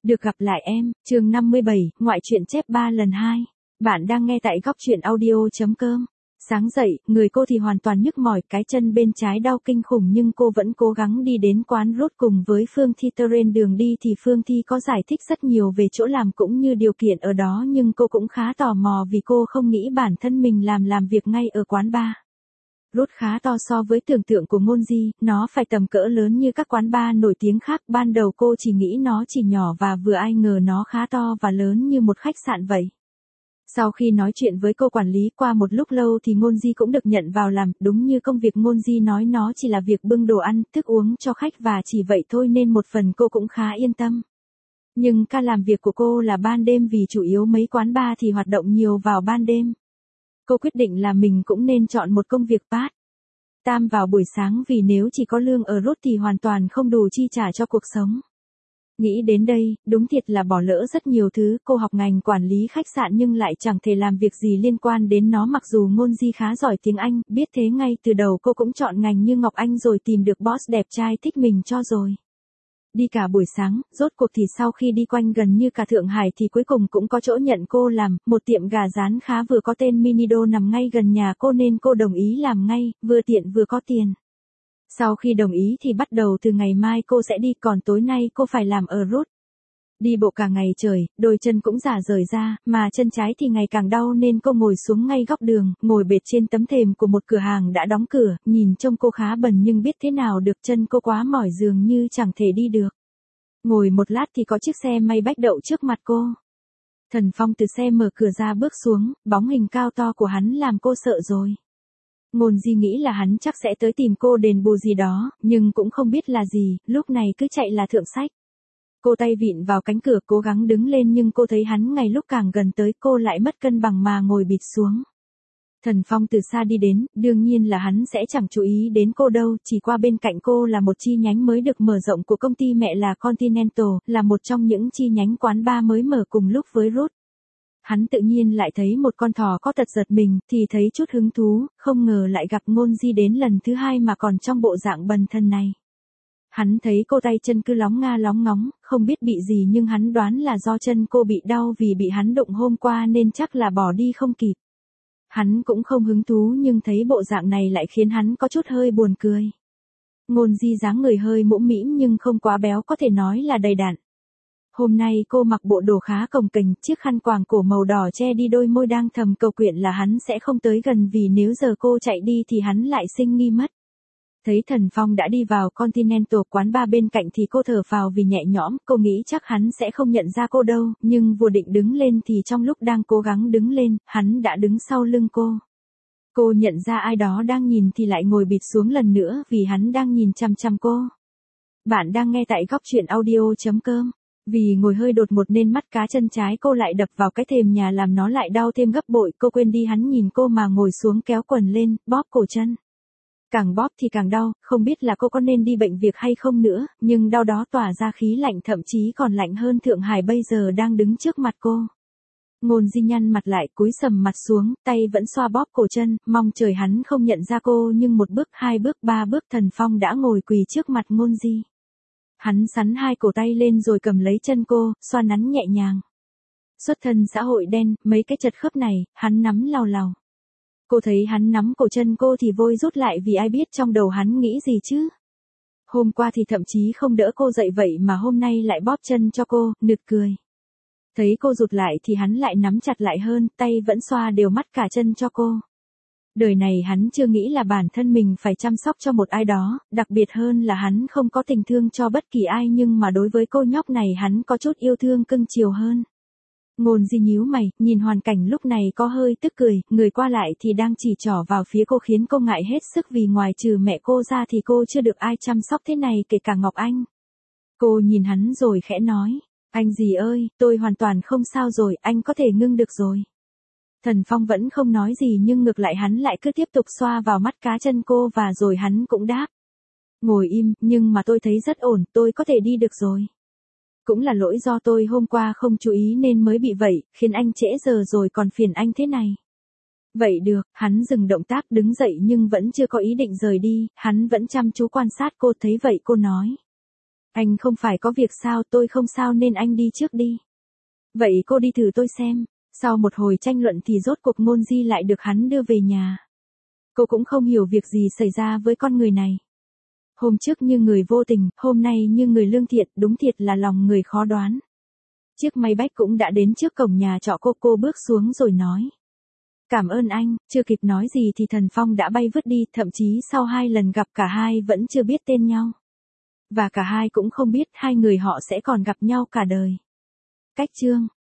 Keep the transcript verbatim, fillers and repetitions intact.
Được gặp lại em, chương năm mươi bảy, ngoại truyện chép ba lần hai. Bạn đang nghe tại góc truyện audio.com. Sáng dậy, người cô thì hoàn toàn nhức mỏi, cái chân bên trái đau kinh khủng nhưng cô vẫn cố gắng đi đến quán rốt cùng với Phương Thi. Trên đường đi thì Phương Thi có giải thích rất nhiều về chỗ làm cũng như điều kiện ở đó, nhưng cô cũng khá tò mò vì cô không nghĩ bản thân mình làm làm việc ngay ở quán bar. Rốt khá to so với tưởng tượng của Ngôn Di, nó phải tầm cỡ lớn như các quán bar nổi tiếng khác. Ban đầu cô chỉ nghĩ nó chỉ nhỏ và vừa, ai ngờ nó khá to và lớn như một khách sạn vậy. Sau khi nói chuyện với cô quản lý qua một lúc lâu thì Ngôn Di cũng được nhận vào làm, đúng như công việc Ngôn Di nói, nó chỉ là việc bưng đồ ăn, thức uống cho khách và chỉ vậy thôi nên một phần cô cũng khá yên tâm. Nhưng ca làm việc của cô là ban đêm vì chủ yếu mấy quán bar thì hoạt động nhiều vào ban đêm. Cô quyết định là mình cũng nên chọn một công việc part time vào buổi sáng vì nếu chỉ có lương ở Rốt thì hoàn toàn không đủ chi trả cho cuộc sống. Nghĩ đến đây, đúng thiệt là bỏ lỡ rất nhiều thứ. Cô học ngành quản lý khách sạn nhưng lại chẳng thể làm việc gì liên quan đến nó, mặc dù Ngôn Di khá giỏi tiếng Anh, biết thế ngay từ đầu cô cũng chọn ngành như Ngọc Anh rồi tìm được boss đẹp trai thích mình cho rồi. Đi cả buổi sáng, rốt cuộc thì sau khi đi quanh gần như cả Thượng Hải thì cuối cùng cũng có chỗ nhận cô làm, một tiệm gà rán khá vừa có tên Minido nằm ngay gần nhà cô nên cô đồng ý làm ngay, vừa tiện vừa có tiền. Sau khi đồng ý thì bắt đầu từ ngày mai cô sẽ đi, còn tối nay cô phải làm ở Rốt. Đi bộ cả ngày trời, đôi chân cũng rả rời ra, mà chân trái thì ngày càng đau nên cô ngồi xuống ngay góc đường, ngồi bệt trên tấm thềm của một cửa hàng đã đóng cửa, nhìn trông cô khá bần nhưng biết thế nào được, chân cô quá mỏi dường như chẳng thể đi được. Ngồi một lát thì có chiếc xe may bách đậu trước mặt cô. Thần Phong từ xe mở cửa ra bước xuống, bóng hình cao to của hắn làm cô sợ rồi. Ngôn Di nghĩ là hắn chắc sẽ tới tìm cô đền bù gì đó, nhưng cũng không biết là gì, lúc này cứ chạy là thượng sách. Cô tay vịn vào cánh cửa cố gắng đứng lên nhưng cô thấy hắn ngày lúc càng gần tới cô lại mất cân bằng mà ngồi bịt xuống. Thần Phong từ xa đi đến, đương nhiên là hắn sẽ chẳng chú ý đến cô đâu, chỉ qua bên cạnh cô là một chi nhánh mới được mở rộng của công ty mẹ là Continental, là một trong những chi nhánh quán bar mới mở cùng lúc với Rốt. Hắn tự nhiên lại thấy một con thỏ có tật giật mình, thì thấy chút hứng thú, không ngờ lại gặp Ngôn Di đến lần thứ hai mà còn trong bộ dạng bần thân này. Hắn thấy cô tay chân cứ lóng nga lóng ngóng, không biết bị gì nhưng hắn đoán là do chân cô bị đau vì bị hắn đụng hôm qua nên chắc là bỏ đi không kịp. Hắn cũng không hứng thú nhưng thấy bộ dạng này lại khiến hắn có chút hơi buồn cười. Ngôn Di dáng người hơi mũm mĩm nhưng không quá béo, có thể nói là đầy đặn. Hôm nay cô mặc bộ đồ khá cồng kềnh, chiếc khăn quàng cổ màu đỏ che đi đôi môi, đang thầm cầu nguyện là hắn sẽ không tới gần vì nếu giờ cô chạy đi thì hắn lại sinh nghi mất. Thấy Thần Phong đã đi vào Continental quán bar bên cạnh thì cô thở phào vì nhẹ nhõm, cô nghĩ chắc hắn sẽ không nhận ra cô đâu, nhưng vừa định đứng lên thì trong lúc đang cố gắng đứng lên, hắn đã đứng sau lưng cô. Cô nhận ra ai đó đang nhìn thì lại ngồi bịt xuống lần nữa vì hắn đang nhìn chằm chằm cô. Bạn đang nghe tại góc truyện audio.com. Vì ngồi hơi đột ngột nên mắt cá chân trái cô lại đập vào cái thềm nhà làm nó lại đau thêm gấp bội, cô quên đi hắn nhìn cô mà ngồi xuống kéo quần lên, bóp cổ chân. Càng bóp thì càng đau, không biết là cô có nên đi bệnh viện hay không nữa, nhưng đau đó tỏa ra khí lạnh, thậm chí còn lạnh hơn Thượng Hải bây giờ đang đứng trước mặt cô. Ngôn Di nhăn mặt lại, cúi sầm mặt xuống, tay vẫn xoa bóp cổ chân, mong trời hắn không nhận ra cô, nhưng một bước, hai bước, ba bước Thần Phong đã ngồi quỳ trước mặt Ngôn Di. Hắn sắn hai cổ tay lên rồi cầm lấy chân cô, xoa nắn nhẹ nhàng. Xuất thân xã hội đen, mấy cái chật khớp này, hắn nắm lào lào. Cô thấy hắn nắm cổ chân cô thì vội rút lại vì ai biết trong đầu hắn nghĩ gì chứ. Hôm qua thì thậm chí không đỡ cô dậy vậy mà hôm nay lại bóp chân cho cô, nực cười. Thấy cô rụt lại thì hắn lại nắm chặt lại hơn, tay vẫn xoa đều mắt cả chân cho cô. Đời này hắn chưa nghĩ là bản thân mình phải chăm sóc cho một ai đó, đặc biệt hơn là hắn không có tình thương cho bất kỳ ai, nhưng mà đối với cô nhóc này hắn có chút yêu thương cưng chiều hơn. Ngôn Di nhíu mày, nhìn hoàn cảnh lúc này có hơi tức cười, người qua lại thì đang chỉ trỏ vào phía cô khiến cô ngại hết sức vì ngoài trừ mẹ cô ra thì cô chưa được ai chăm sóc thế này kể cả Ngọc Anh. Cô nhìn hắn rồi khẽ nói, anh gì ơi, tôi hoàn toàn không sao rồi, anh có thể ngưng được rồi. Thần Phong vẫn không nói gì nhưng ngược lại hắn lại cứ tiếp tục xoa vào mắt cá chân cô và rồi hắn cũng đáp. Ngồi im, nhưng mà tôi thấy rất ổn, tôi có thể đi được rồi. Cũng là lỗi do tôi hôm qua không chú ý nên mới bị vậy, khiến anh trễ giờ rồi còn phiền anh thế này. Vậy được, hắn dừng động tác đứng dậy nhưng vẫn chưa có ý định rời đi, hắn vẫn chăm chú quan sát cô, thấy vậy cô nói. Anh không phải có việc sao, tôi không sao nên anh đi trước đi. Vậy cô đi thử tôi xem. Sau một hồi tranh luận thì rốt cuộc Ngôn Di lại được hắn đưa về nhà. Cô cũng không hiểu việc gì xảy ra với con người này. Hôm trước như người vô tình, hôm nay như người lương thiện, đúng thiệt là lòng người khó đoán. Chiếc máy bách cũng đã đến trước cổng nhà trọ cô, cô bước xuống rồi nói. Cảm ơn anh, chưa kịp nói gì thì Thần Phong đã bay vứt đi, thậm chí sau hai lần gặp cả hai vẫn chưa biết tên nhau. Và cả hai cũng không biết hai người họ sẽ còn gặp nhau cả đời. Cách chương